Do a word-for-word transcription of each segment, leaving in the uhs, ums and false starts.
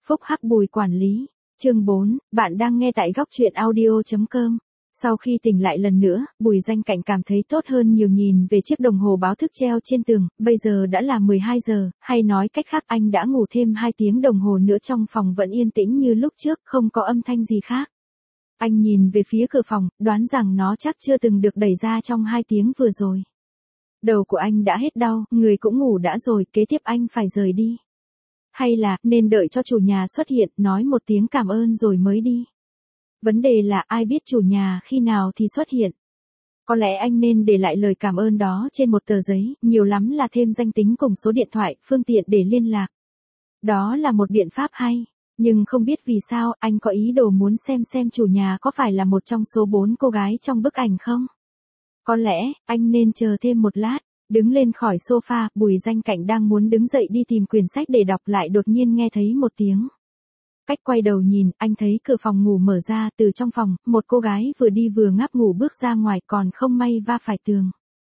Phúc hắc Bùi quản lý. Chương bốn, bạn đang nghe tại góc truyện audio chấm com. Sau khi tỉnh lại lần nữa, Bùi Danh Cảnh cảm thấy tốt hơn nhiều, nhìn về chiếc đồng hồ báo thức treo trên tường, bây giờ đã là mười hai giờ, hay nói cách khác anh đã ngủ thêm hai tiếng đồng hồ nữa, trong phòng vẫn yên tĩnh như lúc trước, không có âm thanh gì khác. Anh nhìn về phía cửa phòng, đoán rằng nó chắc chưa từng được đẩy ra trong hai tiếng vừa rồi. Đầu của anh đã hết đau, người cũng ngủ đã rồi, kế tiếp anh phải rời đi. Hay là, nên đợi cho chủ nhà xuất hiện, nói một tiếng cảm ơn rồi mới đi. Vấn đề là ai biết chủ nhà khi nào thì xuất hiện. Có lẽ anh nên để lại lời cảm ơn đó trên một tờ giấy, nhiều lắm là thêm danh tính cùng số điện thoại, phương tiện để liên lạc. Đó là một biện pháp hay, nhưng không biết vì sao anh có ý đồ muốn xem xem chủ nhà có phải là một trong số bốn cô gái trong bức ảnh không. Có lẽ, anh nên chờ thêm một lát. Đứng lên khỏi sofa, Bùi Danh Cảnh đang muốn đứng dậy đi tìm quyển sách để đọc, lại đột nhiên nghe thấy một tiếng. Cách quay đầu nhìn, anh thấy cửa phòng ngủ mở ra, từ trong phòng, một cô gái vừa đi vừa ngáp ngủ bước ra ngoài, còn không may va phải tường.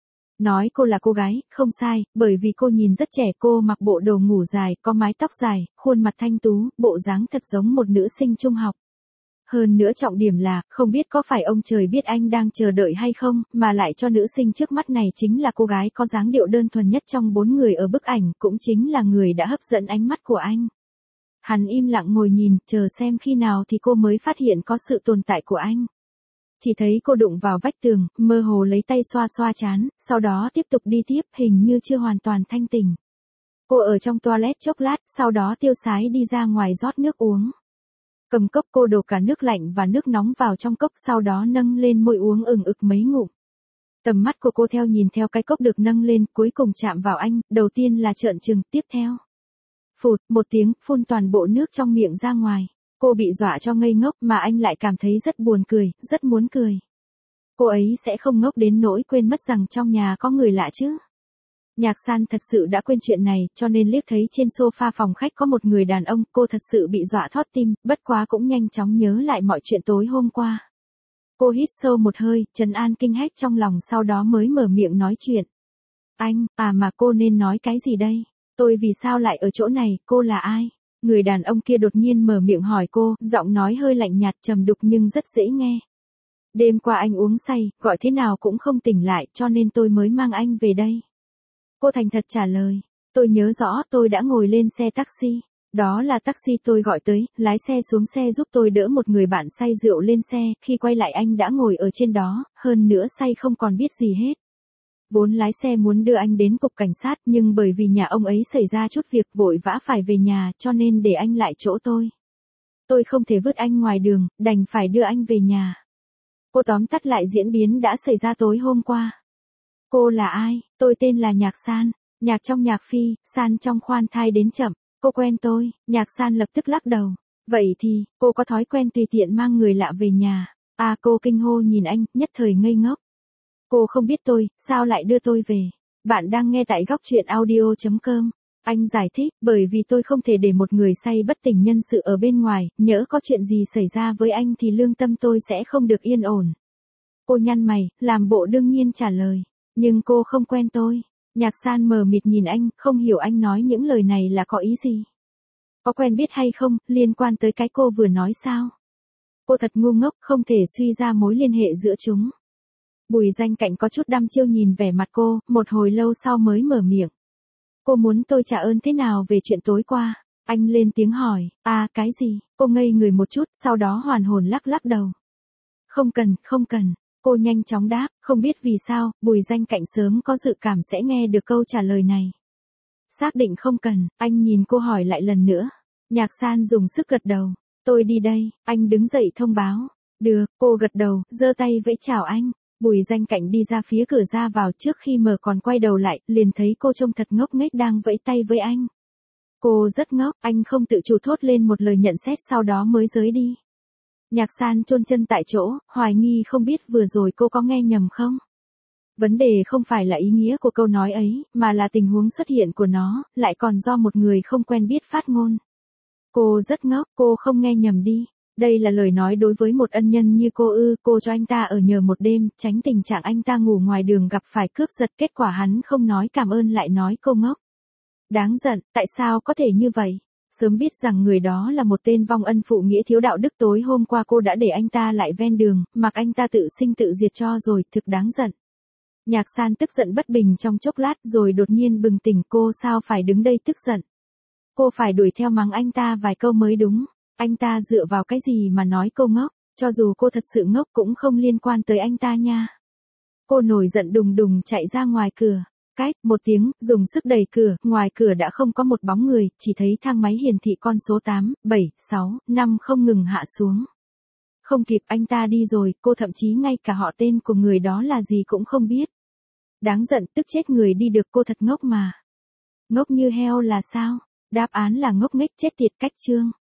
Nói cô là cô gái, không sai, bởi vì cô nhìn rất trẻ, cô mặc bộ đồ ngủ dài, có mái tóc dài, khuôn mặt thanh tú, bộ dáng thật giống một nữ sinh trung học. Hơn nữa trọng điểm là, không biết có phải ông trời biết anh đang chờ đợi hay không, mà lại cho nữ sinh trước mắt này chính là cô gái có dáng điệu đơn thuần nhất trong bốn người ở bức ảnh, cũng chính là người đã hấp dẫn ánh mắt của anh. Hắn im lặng ngồi nhìn, chờ xem khi nào thì cô mới phát hiện có sự tồn tại của anh. Chỉ thấy cô đụng vào vách tường, mơ hồ lấy tay xoa xoa trán, sau đó tiếp tục đi tiếp, hình như chưa hoàn toàn thanh tỉnh. Cô ở trong toilet chốc lát, sau đó tiêu sái đi ra ngoài rót nước uống. Cầm cốc, cô đổ cả nước lạnh và nước nóng vào trong cốc, sau đó nâng lên môi uống ừng ực mấy ngụm. Tầm mắt của cô theo nhìn theo cái cốc được nâng lên, cuối cùng chạm vào anh, đầu tiên là trợn trừng, tiếp theo. Phụt, một tiếng, phun toàn bộ nước trong miệng ra ngoài. Cô bị dọa cho ngây ngốc, mà anh lại cảm thấy rất buồn cười, rất muốn cười. Cô ấy sẽ không ngốc đến nỗi quên mất rằng trong nhà có người lạ chứ. Nhạc San thật sự đã quên chuyện này, cho nên liếc thấy trên sofa phòng khách có một người đàn ông, cô thật sự bị dọa thót tim, bất quá cũng nhanh chóng nhớ lại mọi chuyện tối hôm qua. Cô hít sâu một hơi, trấn an kinh hách trong lòng, sau đó mới mở miệng nói chuyện. Anh, à mà cô nên nói cái gì đây? Tôi vì sao lại ở chỗ này, cô là ai? Người đàn ông kia đột nhiên mở miệng hỏi cô, giọng nói hơi lạnh nhạt trầm đục nhưng rất dễ nghe. Đêm qua anh uống say, gọi thế nào cũng không tỉnh lại, cho nên tôi mới mang anh về đây. Cô thành thật trả lời, tôi nhớ rõ tôi đã ngồi lên xe taxi, đó là taxi tôi gọi tới, lái xe xuống xe giúp tôi đỡ một người bạn say rượu lên xe, khi quay lại anh đã ngồi ở trên đó, hơn nữa say không còn biết gì hết. Vốn lái xe muốn đưa anh đến cục cảnh sát, nhưng bởi vì nhà ông ấy xảy ra chút việc vội vã phải về nhà, cho nên để anh lại chỗ tôi. Tôi không thể vứt anh ngoài đường, đành phải đưa anh về nhà. Cô tóm tắt lại diễn biến đã xảy ra tối hôm qua. Cô là ai? Tôi tên là Nhạc San, nhạc trong nhạc phi, san trong khoan thai đến chậm. Cô quen tôi, Nhạc San lập tức lắc đầu. Vậy thì, cô có thói quen tùy tiện mang người lạ về nhà? À, cô kinh hô nhìn anh, nhất thời ngây ngốc. Cô không biết tôi, sao lại đưa tôi về? Bạn đang nghe tại góc truyện audio chấm com. Anh giải thích, bởi vì tôi không thể để một người say bất tỉnh nhân sự ở bên ngoài, nhỡ có chuyện gì xảy ra với anh thì lương tâm tôi sẽ không được yên ổn. Cô nhăn mày, làm bộ đương nhiên trả lời. Nhưng cô không quen tôi. Nhạc San mờ mịt nhìn anh, không hiểu anh nói những lời này là có ý gì. Có quen biết hay không, liên quan tới cái cô vừa nói sao? Cô thật ngu ngốc, không thể suy ra mối liên hệ giữa chúng. Bùi Danh Cảnh có chút đăm chiêu nhìn vẻ mặt cô, một hồi lâu sau mới mở miệng. Cô muốn tôi trả ơn thế nào về chuyện tối qua? Anh lên tiếng hỏi, à cái gì? Cô ngây người một chút, sau đó hoàn hồn lắc lắc đầu. Không cần, không cần. Cô nhanh chóng đáp, không biết vì sao, Bùi Danh Cảnh sớm có dự cảm sẽ nghe được câu trả lời này. Xác định không cần, anh nhìn cô hỏi lại lần nữa. Nhạc San dùng sức gật đầu. Tôi đi đây, anh đứng dậy thông báo. Được, cô gật đầu, giơ tay vẫy chào anh. Bùi Danh Cảnh đi ra phía cửa ra vào, trước khi mở còn quay đầu lại, liền thấy cô trông thật ngốc nghếch đang vẫy tay với anh. Cô rất ngốc, anh không tự chủ thốt lên một lời nhận xét, sau đó mới rời đi. Nhạc San chôn chân tại chỗ, hoài nghi không biết vừa rồi cô có nghe nhầm không? Vấn đề không phải là ý nghĩa của câu nói ấy, mà là tình huống xuất hiện của nó, lại còn do một người không quen biết phát ngôn. Cô rất ngốc, cô không nghe nhầm đi. Đây là lời nói đối với một ân nhân như cô ư, cô cho anh ta ở nhờ một đêm, tránh tình trạng anh ta ngủ ngoài đường gặp phải cướp giật, kết quả hắn không nói cảm ơn lại nói cô ngốc. Đáng giận, tại sao có thể như vậy? Sớm biết rằng người đó là một tên vong ân phụ nghĩa thiếu đạo đức, tối hôm qua cô đã để anh ta lại ven đường, mặc anh ta tự sinh tự diệt cho rồi, thực đáng giận. Nhạc San tức giận bất bình trong chốc lát rồi đột nhiên bừng tỉnh, cô sao phải đứng đây tức giận. Cô phải đuổi theo mắng anh ta vài câu mới đúng. Anh ta dựa vào cái gì mà nói cô ngốc, cho dù cô thật sự ngốc cũng không liên quan tới anh ta nha. Cô nổi giận đùng đùng chạy ra ngoài cửa. Cách một tiếng, dùng sức đẩy cửa, ngoài cửa đã không có một bóng người, chỉ thấy thang máy hiển thị con số tám, bảy, sáu, năm không ngừng hạ xuống. Không kịp, anh ta đi rồi, cô thậm chí ngay cả họ tên của người đó là gì cũng không biết. Đáng giận, tức chết người đi được, cô thật ngốc mà. Ngốc như heo là sao? Đáp án là ngốc nghếch chết tiệt. Cách chương